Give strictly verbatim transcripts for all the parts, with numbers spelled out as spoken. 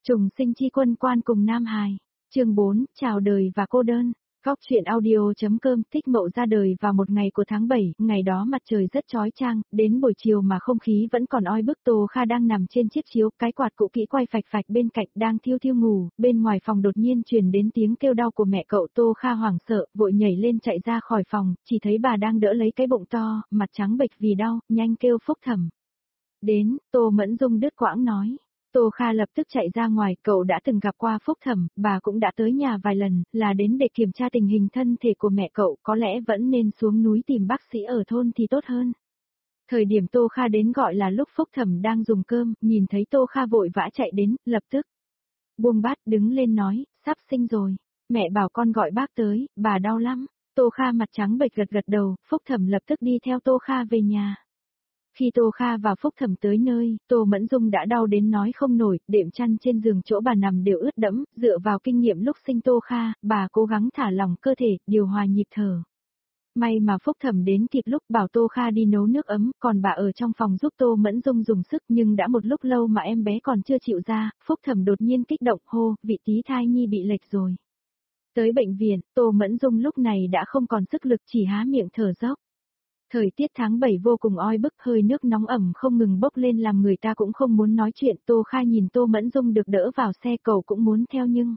Trùng sinh chi quân quan cùng Nam Hải. Chương bốn, chào đời và cô đơn. Góc truyện audio.com. Thích Mậu ra đời vào một ngày của tháng bảy, ngày đó mặt trời rất chói chang, đến buổi chiều mà không khí vẫn còn oi bức. Tô Kha đang nằm trên chiếc chiếu, cái quạt cũ kỹ quay phạch phạch bên cạnh, đang thiêu thiêu ngủ, bên ngoài phòng đột nhiên truyền đến tiếng kêu đau của mẹ cậu. Tô Kha hoảng sợ, vội nhảy lên chạy ra khỏi phòng, chỉ thấy bà đang đỡ lấy cái bụng to, mặt trắng bệch vì đau, nhanh kêu Phúc Thẩm. Đến, Tô Mẫn Dung đứt quãng nói. Tô Kha lập tức chạy ra ngoài, cậu đã từng gặp qua Phúc Thẩm, bà cũng đã tới nhà vài lần, là đến để kiểm tra tình hình thân thể của mẹ cậu, có lẽ vẫn nên xuống núi tìm bác sĩ ở thôn thì tốt hơn. Thời điểm Tô Kha đến gọi là lúc Phúc Thẩm đang dùng cơm, nhìn thấy Tô Kha vội vã chạy đến, lập tức buông bát đứng lên nói, sắp sinh rồi, mẹ bảo con gọi bác tới, bà đau lắm. Tô Kha mặt trắng bệch gật gật đầu, Phúc Thẩm lập tức đi theo Tô Kha về nhà. Khi Tô Kha và Phúc Thẩm tới nơi, Tô Mẫn Dung đã đau đến nói không nổi, đệm chăn trên giường chỗ bà nằm đều ướt đẫm, dựa vào kinh nghiệm lúc sinh Tô Kha, bà cố gắng thả lỏng cơ thể, điều hòa nhịp thở. May mà Phúc Thẩm đến kịp lúc, bảo Tô Kha đi nấu nước ấm, còn bà ở trong phòng giúp Tô Mẫn Dung dùng sức, nhưng đã một lúc lâu mà em bé còn chưa chịu ra, Phúc Thẩm đột nhiên kích động hô, vị tí thai nhi bị lệch rồi. Tới bệnh viện, Tô Mẫn Dung lúc này đã không còn sức lực, chỉ há miệng thở dốc. Thời tiết tháng bảy vô cùng oi bức, hơi nước nóng ẩm không ngừng bốc lên làm người ta cũng không muốn nói chuyện. Tô Kha nhìn Tô Mẫn Dung được đỡ vào xe, cậu cũng muốn theo nhưng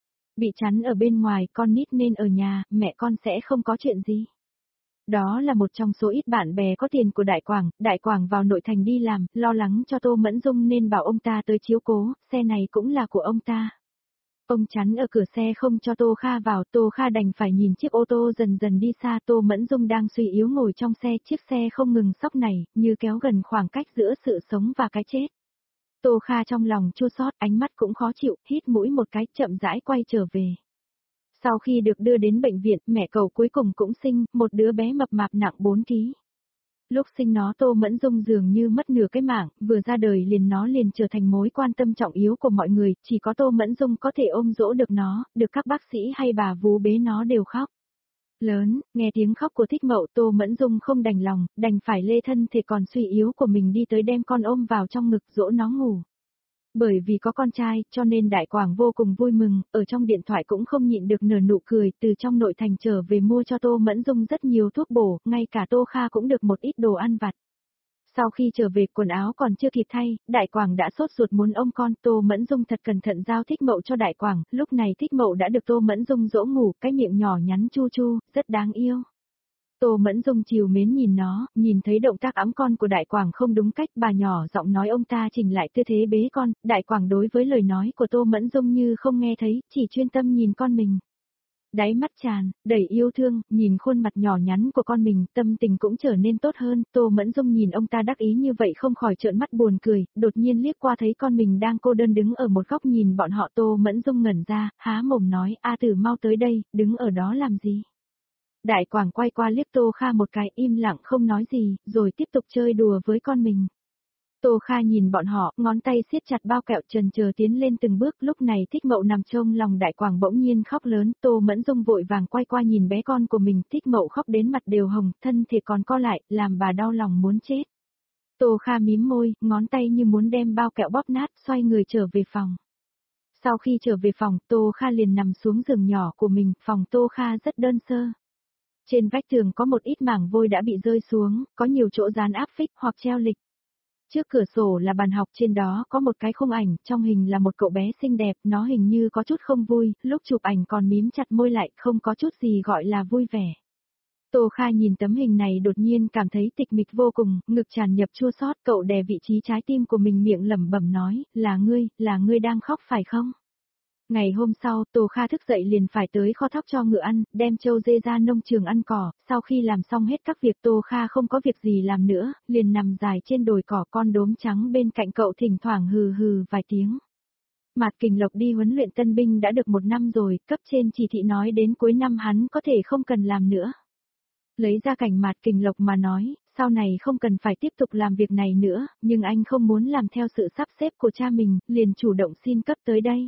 bị chắn ở bên ngoài, con nít nên ở nhà, mẹ con sẽ không có chuyện gì. Đó là một trong số ít bạn bè có tiền của Đại Quảng, Đại Quảng vào nội thành đi làm, lo lắng cho Tô Mẫn Dung nên bảo ông ta tới chiếu cố, xe này cũng là của ông ta. Ông chắn ở cửa xe không cho Tô Kha vào, Tô Kha đành phải nhìn chiếc ô tô dần dần đi xa. Tô Mẫn Dung đang suy yếu ngồi trong xe, chiếc xe không ngừng sóc nảy, như kéo gần khoảng cách giữa sự sống và cái chết. Tô Kha trong lòng chua xót, ánh mắt cũng khó chịu, hít mũi một cái, chậm rãi quay trở về. Sau khi được đưa đến bệnh viện, mẹ cậu cuối cùng cũng sinh, một đứa bé mập mạp nặng bốn ki lô gam. Lúc sinh nó Tô Mẫn Dung dường như mất nửa cái mạng, vừa ra đời liền nó liền trở thành mối quan tâm trọng yếu của mọi người, chỉ có Tô Mẫn Dung có thể ôm dỗ được nó, được các bác sĩ hay bà vú bế nó đều khóc. Lớn, nghe tiếng khóc của Thích Mậu, Tô Mẫn Dung không đành lòng, đành phải lê thân thể còn suy yếu của mình đi tới đem con ôm vào trong ngực dỗ nó ngủ. Bởi vì có con trai, cho nên Đại Quảng vô cùng vui mừng, ở trong điện thoại cũng không nhịn được nở nụ cười, từ trong nội thành trở về mua cho Tô Mẫn Dung rất nhiều thuốc bổ, ngay cả Tô Kha cũng được một ít đồ ăn vặt. Sau khi trở về quần áo còn chưa kịp thay, Đại Quảng đã sốt ruột muốn ôm con, Tô Mẫn Dung thật cẩn thận giao Thích Mậu cho Đại Quảng, lúc này Thích Mậu đã được Tô Mẫn Dung dỗ ngủ, cái miệng nhỏ nhắn chu chu, rất đáng yêu. Tô Mẫn Dung trìu mến nhìn nó, nhìn thấy động tác ẵm con của Đại Quảng không đúng cách, bà nhỏ giọng nói ông ta chỉnh lại tư thế bế con. Đại Quảng đối với lời nói của Tô Mẫn Dung như không nghe thấy, chỉ chuyên tâm nhìn con mình. Đáy mắt tràn đầy yêu thương, nhìn khuôn mặt nhỏ nhắn của con mình, tâm tình cũng trở nên tốt hơn. Tô Mẫn Dung nhìn ông ta đắc ý như vậy không khỏi trợn mắt buồn cười, đột nhiên liếc qua thấy con mình đang cô đơn đứng ở một góc nhìn bọn họ. Tô Mẫn Dung ngẩn ra, há mồm nói, A Tử mau tới đây, đứng ở đó làm gì? Đại Quảng quay qua liếc Tô Kha một cái, im lặng không nói gì, rồi tiếp tục chơi đùa với con mình. Tô Kha nhìn bọn họ, ngón tay siết chặt bao kẹo trần chờ tiến lên từng bước, lúc này Thích Mậu nằm trông lòng Đại Quảng bỗng nhiên khóc lớn. Tô Mẫn Dung vội vàng quay qua nhìn bé con của mình, Thích Mậu khóc đến mặt đều hồng, thân thể còn co lại, làm bà đau lòng muốn chết. Tô Kha mím môi, ngón tay như muốn đem bao kẹo bóp nát, xoay người trở về phòng. Sau khi trở về phòng, Tô Kha liền nằm xuống giường nhỏ của mình, phòng Tô Kha rất đơn sơ. Trên vách tường có một ít mảng vôi đã bị rơi xuống, có nhiều chỗ dán áp phích hoặc treo lịch. Trước cửa sổ là bàn học, trên đó có một cái khung ảnh, trong hình là một cậu bé xinh đẹp, nó hình như có chút không vui, lúc chụp ảnh còn mím chặt môi lại, không có chút gì gọi là vui vẻ. Tô Kha nhìn tấm hình này đột nhiên cảm thấy tịch mịch vô cùng, ngực tràn nhập chua xót, cậu đè vị trí trái tim của mình miệng lẩm bẩm nói, là ngươi, là ngươi đang khóc phải không? Ngày hôm sau, Tô Kha thức dậy liền phải tới kho thóc cho ngựa ăn, đem trâu dê ra nông trường ăn cỏ, sau khi làm xong hết các việc Tô Kha không có việc gì làm nữa, liền nằm dài trên đồi cỏ, con đốm trắng bên cạnh cậu thỉnh thoảng hừ hừ vài tiếng. Mạt Kình Lộc đi huấn luyện tân binh đã được một năm rồi, cấp trên chỉ thị nói đến cuối năm hắn có thể không cần làm nữa. Lấy ra cảnh Mạt Kình Lộc mà nói, sau này không cần phải tiếp tục làm việc này nữa, nhưng anh không muốn làm theo sự sắp xếp của cha mình, liền chủ động xin cấp tới đây.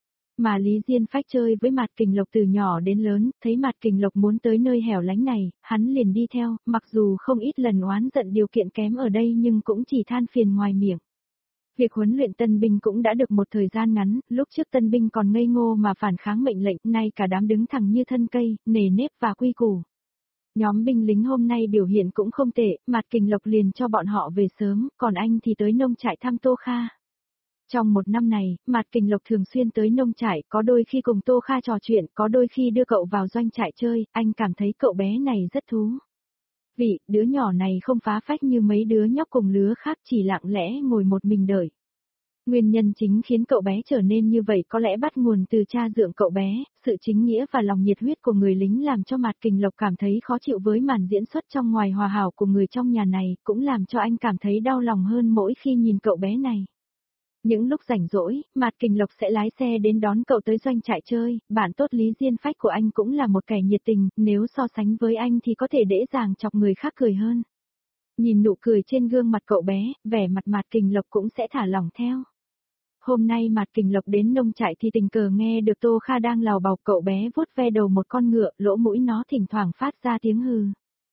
Mà Lý Diên Phách chơi với Mạt Kình Lộc từ nhỏ đến lớn, thấy Mạt Kình Lộc muốn tới nơi hẻo lánh này, hắn liền đi theo, mặc dù không ít lần oán giận điều kiện kém ở đây nhưng cũng chỉ than phiền ngoài miệng. Việc huấn luyện tân binh cũng đã được một thời gian ngắn, lúc trước tân binh còn ngây ngô mà phản kháng mệnh lệnh, nay cả đám đứng thẳng như thân cây, nề nếp và quy củ. Nhóm binh lính hôm nay biểu hiện cũng không tệ, Mạt Kình Lộc liền cho bọn họ về sớm, còn anh thì tới nông trại thăm Tô Kha. Trong một năm này, Mạt Kình Lộc thường xuyên tới nông trại, có đôi khi cùng Tô Kha trò chuyện, có đôi khi đưa cậu vào doanh trại chơi, anh cảm thấy cậu bé này rất thú vị, đứa nhỏ này không phá phách như mấy đứa nhóc cùng lứa khác, chỉ lặng lẽ ngồi một mình đợi. Nguyên nhân chính khiến cậu bé trở nên như vậy có lẽ bắt nguồn từ cha dượng cậu bé, sự chính nghĩa và lòng nhiệt huyết của người lính làm cho Mạt Kình Lộc cảm thấy khó chịu với màn diễn xuất trong ngoài hòa hảo của người trong nhà này, cũng làm cho anh cảm thấy đau lòng hơn mỗi khi nhìn cậu bé này. Những lúc rảnh rỗi, Mạt Kình Lộc sẽ lái xe đến đón cậu tới doanh trại chơi, bạn tốt Lý Diên Phách của anh cũng là một kẻ nhiệt tình, nếu so sánh với anh thì có thể dễ dàng chọc người khác cười hơn. Nhìn nụ cười trên gương mặt cậu bé, vẻ mặt Mạt Kình Lộc cũng sẽ thả lỏng theo. Hôm nay Mạt Kình Lộc đến nông trại thì tình cờ nghe được Tô Kha đang lào bào, cậu bé vuốt ve đầu một con ngựa, lỗ mũi nó thỉnh thoảng phát ra tiếng hừ.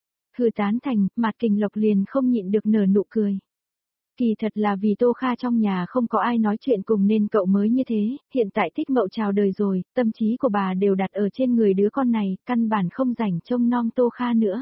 Hừ tán thành, Mạt Kình Lộc liền không nhịn được nở nụ cười. Kỳ thật là vì Tô Kha trong nhà không có ai nói chuyện cùng nên cậu mới như thế, hiện tại Thích Mậu chào đời rồi, tâm trí của bà đều đặt ở trên người đứa con này, căn bản không rảnh trông nom Tô Kha nữa.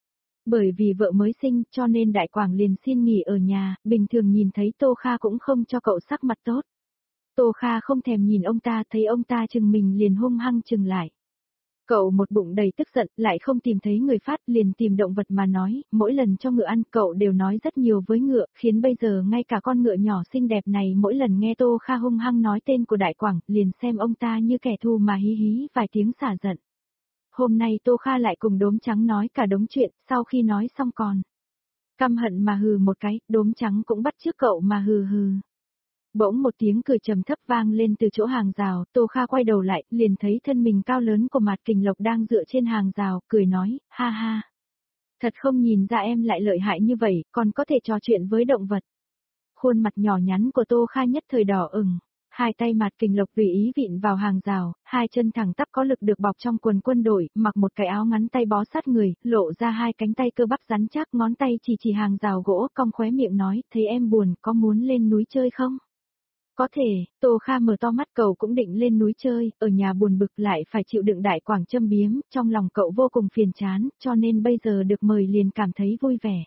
Bởi vì vợ mới sinh cho nên Đại Quảng liền xin nghỉ ở nhà, bình thường nhìn thấy Tô Kha cũng không cho cậu sắc mặt tốt. Tô Kha không thèm nhìn ông ta, thấy ông ta chừng mình liền hung hăng chừng lại. Cậu một bụng đầy tức giận, lại không tìm thấy người phát, liền tìm động vật mà nói, mỗi lần cho ngựa ăn cậu đều nói rất nhiều với ngựa, khiến bây giờ ngay cả con ngựa nhỏ xinh đẹp này mỗi lần nghe Tô Kha hung hăng nói tên của Đại Quảng, liền xem ông ta như kẻ thù mà hí hí vài tiếng xả giận. Hôm nay Tô Kha lại cùng Đốm Trắng nói cả đống chuyện, sau khi nói xong còn căm hận mà hừ một cái, Đốm Trắng cũng bắt chước cậu mà hừ hừ. Bỗng một tiếng cười trầm thấp vang lên từ chỗ hàng rào, Tô Kha quay đầu lại, liền thấy thân mình cao lớn của Mạt Kình Lộc đang dựa trên hàng rào, cười nói, ha ha. Thật không nhìn ra em lại lợi hại như vậy, còn có thể trò chuyện với động vật. Khuôn mặt nhỏ nhắn của Tô Kha nhất thời đỏ ửng, hai tay Mạt Kình Lộc tùy ý vịn vào hàng rào, hai chân thẳng tắp có lực được bọc trong quần quân đội, mặc một cái áo ngắn tay bó sát người, lộ ra hai cánh tay cơ bắp rắn chắc, ngón tay chỉ chỉ hàng rào gỗ, cong khóe miệng nói, thấy em buồn, có muốn lên núi chơi không? Có thể, Tô Kha mở to mắt, cậu cũng định lên núi chơi, ở nhà buồn bực lại phải chịu đựng Đại Quảng châm biếm, trong lòng cậu vô cùng phiền chán, cho nên bây giờ được mời liền cảm thấy vui vẻ.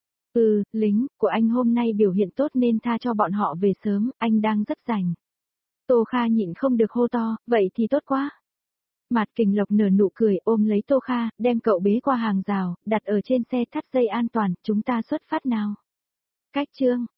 Ừ, lính của anh hôm nay biểu hiện tốt nên tha cho bọn họ về sớm, anh đang rất rảnh. Tô Kha nhịn không được hô to, vậy thì tốt quá. Mạt Kình Lộc nở nụ cười ôm lấy Tô Kha, đem cậu bế qua hàng rào, đặt ở trên xe thắt dây an toàn, chúng ta xuất phát nào. Cách chương